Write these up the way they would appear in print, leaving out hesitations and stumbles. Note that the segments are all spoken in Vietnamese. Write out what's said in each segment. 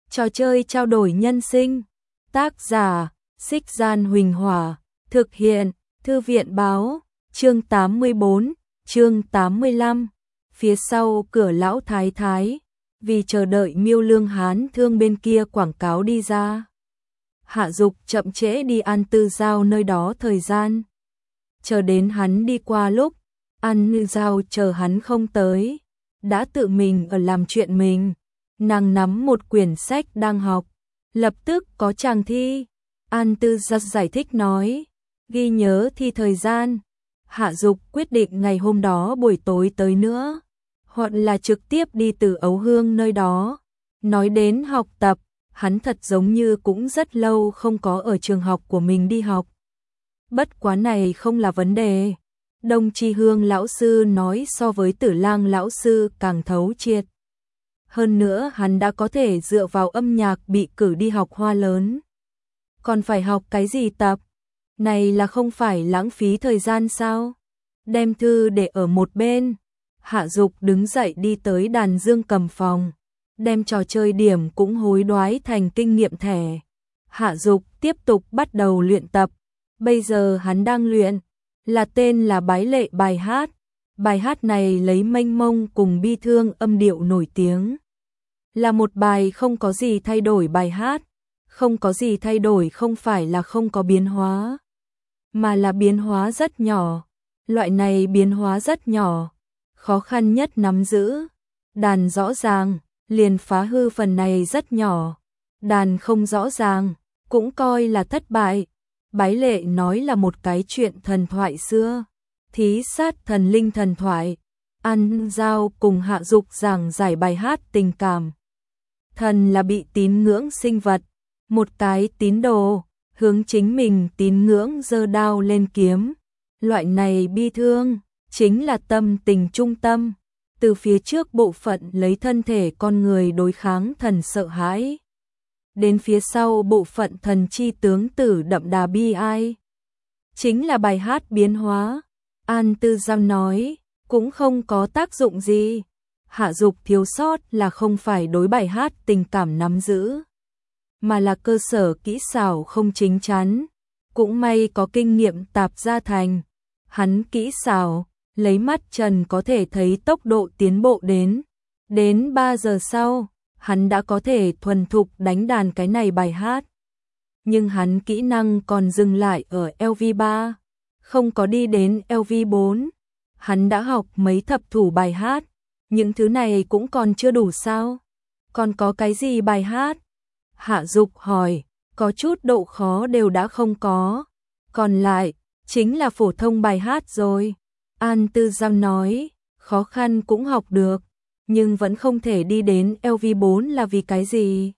Trò chơi trao đổi nhân sinh. Tác giả, Xích Gian Huỳnh Hỏa. Thực hiện, Thư viện Báo. Chương 84, chương 85. Phía sau cửa lão thái thái. Vì chờ đợi Miêu Lương Hán Thương bên kia quảng cáo đi ra, Hạ Dục chậm trễ đi An Tư Giao nơi đó thời gian. Chờ đến hắn đi qua lúc An Tư Giao chờ hắn không tới, đã tự mình ở làm chuyện mình. Nàng nắm một quyển sách đang học, lập tức có chàng thi. An Tư Giao giải thích nói, ghi nhớ thi thời gian. Hạ Dục quyết định ngày hôm đó buổi tối tới nữa, hoặc là trực tiếp đi từ Ấu Hương nơi đó. Nói đến học tập, hắn thật giống như cũng rất lâu không có ở trường học của mình đi học. Bất quá này không là vấn đề. Đông Tri Hương lão sư nói so với Tử Lang lão sư càng thấu triệt. Hơn nữa hắn đã có thể dựa vào âm nhạc bị cử đi học Hoa Lớn. Còn phải học cái gì tập? Này là không phải lãng phí thời gian sao? Đem thư để ở một bên. Hạ Dục đứng dậy đi tới đàn dương cầm phòng, đem trò chơi điểm cũng hối đoái thành kinh nghiệm thẻ. Hạ Dục tiếp tục bắt đầu luyện tập. Bây giờ hắn đang luyện là tên là Bái Lệ bài hát. Bài hát này lấy mênh mông cùng bi thương âm điệu nổi tiếng. Là một bài không có gì thay đổi bài hát. Không có gì thay đổi không phải là không có biến hóa, mà là biến hóa rất nhỏ. Loại này biến hóa rất nhỏ, khó khăn nhất nắm giữ. Đàn rõ ràng, liền phá hư phần này rất nhỏ. Đàn không rõ ràng, cũng coi là thất bại. Bái Lệ nói là một cái chuyện thần thoại xưa. Thí sát thần linh thần thoại. An Giao cùng Hạ Dục giảng giải bài hát tình cảm. Thần là bị tín ngưỡng sinh vật. Một cái tín đồ, hướng chính mình tín ngưỡng giơ đao lên kiếm. Loại này bi thương, chính là tâm tình trung tâm. Từ phía trước bộ phận lấy thân thể con người đối kháng thần sợ hãi, đến phía sau bộ phận thần chi tướng tử đậm đà bi ai, chính là bài hát biến hóa. An Tư Giao nói, cũng không có tác dụng gì. Hạ Dục thiếu sót là không phải đối bài hát tình cảm nắm giữ, mà là cơ sở kỹ xảo không chính chắn. Cũng may có kinh nghiệm tạp gia thành. Hắn kỹ xảo, lấy mắt trần có thể thấy tốc độ tiến bộ đến 3 giờ sau, hắn đã có thể thuần thục đánh đàn cái này bài hát. Nhưng hắn kỹ năng còn dừng lại ở LV3, không có đi đến LV4. Hắn đã học mấy thập thủ bài hát, những thứ này cũng còn chưa đủ sao? Còn có cái gì bài hát? Hạ Dục hỏi, có chút độ khó đều đã không có, còn lại chính là phổ thông bài hát rồi. An Tư Giao nói, khó khăn cũng học được, nhưng vẫn không thể đi đến LV4 là vì cái gì?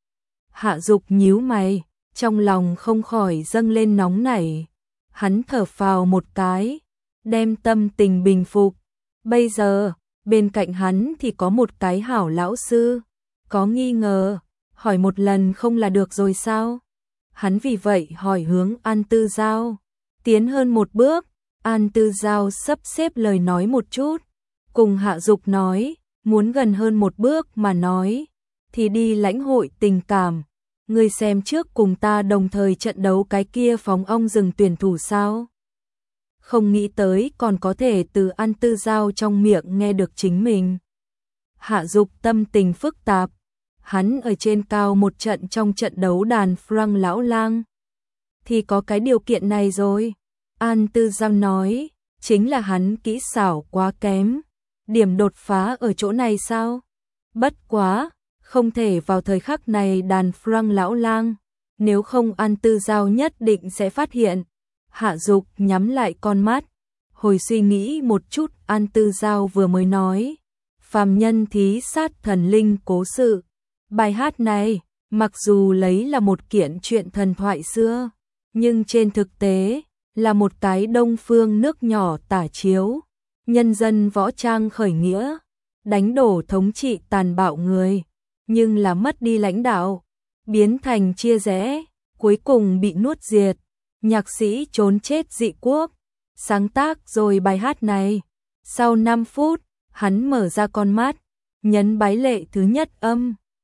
Hạ Dục nhíu mày, trong lòng không khỏi dâng lên nóng nảy. Hắn thở phào một cái, đem tâm tình bình phục. Bây giờ, bên cạnh hắn thì có một cái hảo lão sư. Có nghi ngờ, hỏi một lần không là được rồi sao? Hắn vì vậy hỏi hướng An Tư Giao. Tiến hơn một bước, An Tư Giao sắp xếp lời nói một chút, cùng Hạ Dục nói, muốn gần hơn một bước mà nói, thì đi lãnh hội tình cảm. Ngươi xem trước cùng ta đồng thời trận đấu cái kia phóng ong rừng tuyển thủ sao? Không nghĩ tới còn có thể từ An Tư Giao trong miệng nghe được chính mình. Hạ Dục tâm tình phức tạp. Hắn ở trên cao một trận trong trận đấu đàn Franc lão lang, thì có cái điều kiện này rồi. An Tư Giao nói, chính là hắn kỹ xảo quá kém. Điểm đột phá ở chỗ này sao? Bất quá, không thể vào thời khắc này đàn Franc lão lang, nếu không An Tư Giao nhất định sẽ phát hiện. Hạ Dục nhắm lại con mắt, hồi suy nghĩ một chút. An Tư Giao vừa mới nói, phàm nhân thí sát thần linh cố sự. Bài hát này, mặc dù lấy là một kiện chuyện thần thoại xưa, nhưng trên thực tế là một cái Đông phương nước nhỏ tả chiếu nhân dân võ trang khởi nghĩa, đánh đổ thống trị tàn bạo người, nhưng là mất đi lãnh đạo, biến thành chia rẽ, cuối cùng bị nuốt diệt. Nhạc sĩ trốn chết dị quốc, sáng tác rồi bài hát này. Sau 5 phút, hắn mở ra con mắt, nhấn Bái Lệ thứ nhất âm.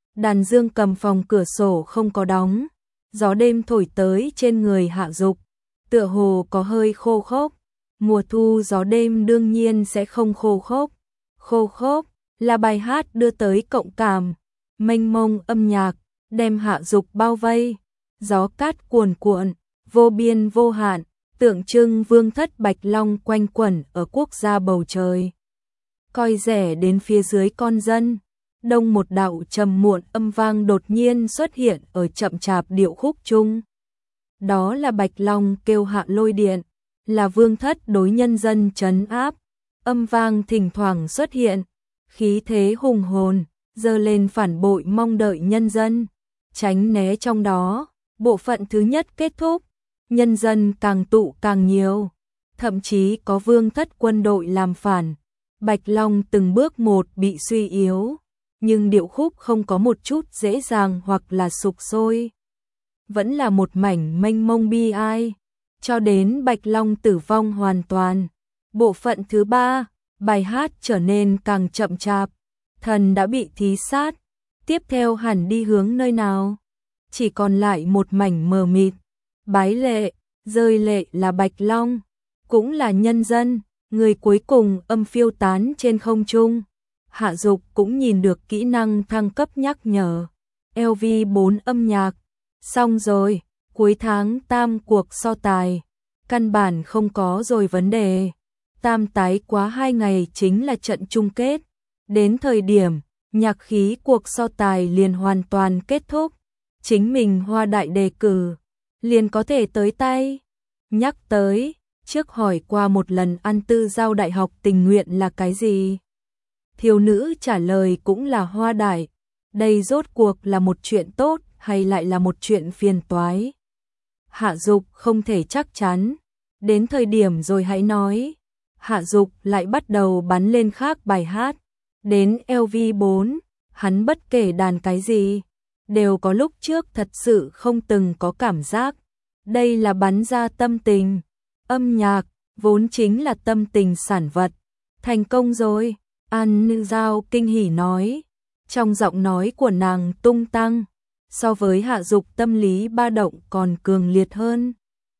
Đàn dương cầm phòng cửa sổ không có đóng, gió đêm thổi tới trên người Hạ Dục, tựa hồ có hơi khô khốc. Mùa thu gió đêm đương nhiên sẽ không khô khốc. Khô khốc là bài hát đưa tới cộng cảm, mênh mông âm nhạc, đem Hạ Dục bao vây. Gió cát cuồn cuộn, vô biên vô hạn, tượng trưng vương thất Bạch Long quanh quẩn ở quốc gia bầu trời. Coi rẻ đến phía dưới con dân, đông một đạo trầm muộn âm vang đột nhiên xuất hiện ở chậm chạp điệu khúc chung. Đó là Bạch Long kêu hạ lôi điện, là vương thất đối nhân dân trấn áp. Âm vang thỉnh thoảng xuất hiện, khí thế hùng hồn, dơ lên phản bội mong đợi nhân dân, tránh né trong đó. Bộ phận thứ nhất kết thúc, nhân dân càng tụ càng nhiều, thậm chí có vương thất quân đội làm phản. Bạch Long từng bước một bị suy yếu, nhưng điệu khúc không có một chút dễ dàng hoặc là sục sôi. Vẫn là một mảnh mênh mông bi ai, cho đến Bạch Long tử vong hoàn toàn. Bộ phận thứ ba, bài hát trở nên càng chậm chạp, thần đã bị thí sát, tiếp theo hẳn đi hướng nơi nào? Chỉ còn lại một mảnh mờ mịt, bái lệ, rơi lệ là Bạch Long, cũng là nhân dân, người cuối cùng âm phiêu tán trên không trung. Hạ Dục cũng nhìn được kỹ năng thăng cấp nhắc nhở, LV4 âm nhạc, xong rồi, cuối tháng tam cuộc so tài, căn bản không có rồi vấn đề. Tam tái quá 2 ngày chính là trận chung kết, đến thời điểm, nhạc khí cuộc so tài liền hoàn toàn kết thúc. Chính mình Hoa Đại đề cử, liền có thể tới tay. Nhắc tới, trước hỏi qua một lần ăn tư giao đại học tình nguyện là cái gì? Thiếu nữ trả lời cũng là Hoa Đại. Đây rốt cuộc là một chuyện tốt hay lại là một chuyện phiền toái? Hạ Dục không thể chắc chắn, đến thời điểm rồi hãy nói. Hạ Dục lại bắt đầu bắn lên khác bài hát. Đến LV4, hắn bất kể đàn cái gì, đều có lúc trước thật sự không từng có cảm giác. Đây là bắn ra tâm tình. Âm nhạc, vốn chính là tâm tình sản vật. Thành công rồi, An Nữ Giao kinh hỉ nói. Trong giọng nói của nàng tung tăng, so với Hạ Dục tâm lý ba động còn cường liệt hơn.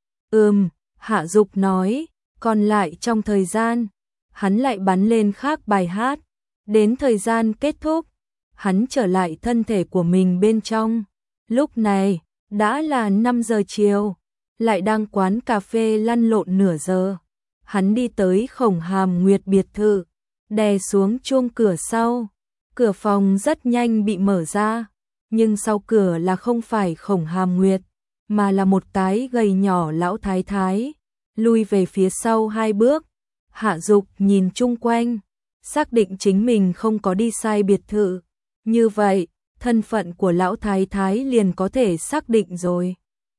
Hạ Dục nói, còn lại trong thời gian, hắn lại bắn lên khác bài hát. Đến thời gian kết thúc, hắn trở lại thân thể của mình bên trong. Lúc này, đã là 5 giờ chiều, lại đang quán cà phê lăn lộn nửa giờ. Hắn đi tới Khổng Hàm Nguyệt biệt thự, đè xuống chuông cửa sau. Cửa phòng rất nhanh bị mở ra, nhưng sau cửa là không phải Khổng Hàm Nguyệt, mà là một cái gầy nhỏ lão thái thái. Lui về phía sau 2 bước, Hạ Dục nhìn chung quanh, xác định chính mình không có đi sai biệt thự. Như vậy, thân phận của lão thái thái liền có thể xác định rồi.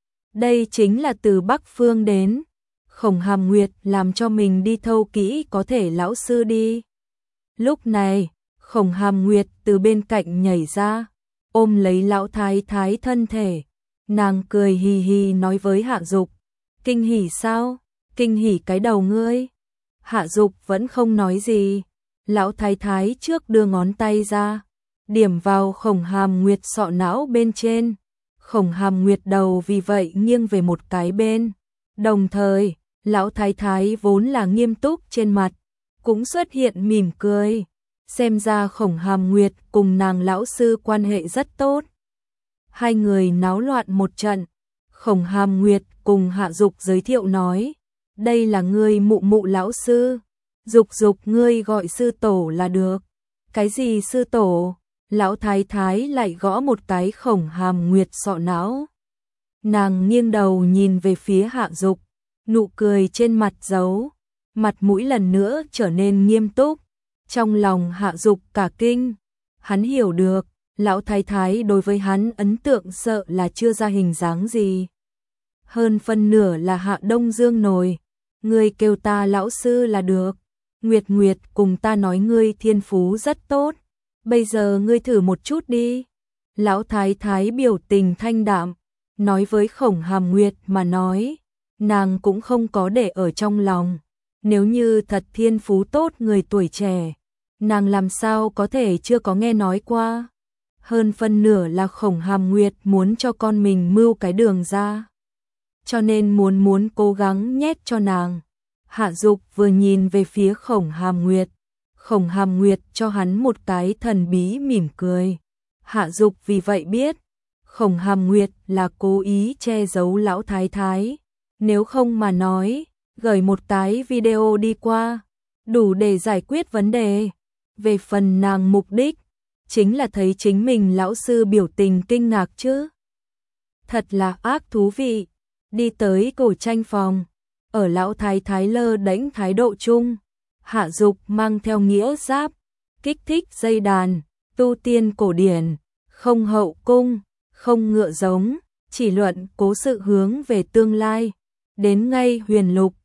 Đây chính là từ Bắc Phương đến. Khổng Hàm Nguyệt làm cho mình đi thâu kỹ có thể lão sư đi. Lúc này, Khổng Hàm Nguyệt từ bên cạnh nhảy ra, ôm lấy lão thái thái thân thể. Nàng cười hì hì nói với Hạ Dục, kinh hỉ sao? Kinh hỉ cái đầu ngươi. Hạ Dục vẫn không nói gì. Lão thái thái trước đưa ngón tay ra, điểm vào Khổng Hàm Nguyệt sọ não bên trên. Khổng Hàm Nguyệt đầu vì vậy nghiêng về một cái bên. Đồng thời, lão thái thái vốn là nghiêm túc trên mặt, cũng xuất hiện mỉm cười. Xem ra Khổng Hàm Nguyệt cùng nàng lão sư quan hệ rất tốt. Hai người náo loạn một trận. Khổng Hàm Nguyệt cùng Hạ Dục giới thiệu nói, đây là ngươi mụ mụ lão sư. Dục Dục ngươi gọi sư tổ là được. Cái gì sư tổ? Lão thái thái lại gõ một cái Khổng Hàm Nguyệt sọ não. Nàng nghiêng đầu nhìn về phía Hạ Dục, nụ cười trên mặt giấu, mặt mũi lần nữa trở nên nghiêm túc. Trong lòng Hạ Dục cả kinh, hắn hiểu được, lão thái thái đối với hắn ấn tượng sợ là chưa ra hình dáng gì. Hơn phân nửa là Hạ Đông Dương nồi, ngươi kêu ta lão sư là được. Nguyệt Nguyệt cùng ta nói ngươi thiên phú rất tốt, bây giờ ngươi thử một chút đi. Lão thái thái biểu tình thanh đạm, nói với Khổng Hàm Nguyệt mà nói, nàng cũng không có để ở trong lòng. Nếu như thật thiên phú tốt người tuổi trẻ, nàng làm sao có thể chưa có nghe nói qua. hơn phân nửa là Khổng Hàm Nguyệt muốn cho con mình mưu cái đường ra. Cho nên muốn cố gắng nhét cho nàng. Hạ Dục vừa nhìn về phía Khổng Hàm Nguyệt. Khổng Hàm Nguyệt cho hắn một cái thần bí mỉm cười. Hạ Dục vì vậy biết, Khổng Hàm Nguyệt là cố ý che giấu lão thái thái. Nếu không mà nói, gửi một cái video đi qua, đủ để giải quyết vấn đề. Về phần nàng mục đích, chính là thấy chính mình lão sư biểu tình kinh ngạc chứ. Thật là ác thú vị. Đi tới cổ tranh phòng, ở lão thái thái lơ đễnh thái độ chung, Hạ Dục mang theo nghĩa giáp, kích thích dây đàn, tu tiên cổ điển, không hậu cung, không ngựa giống, chỉ luận cố sự hướng về tương lai. Đến ngay Huyền Lục,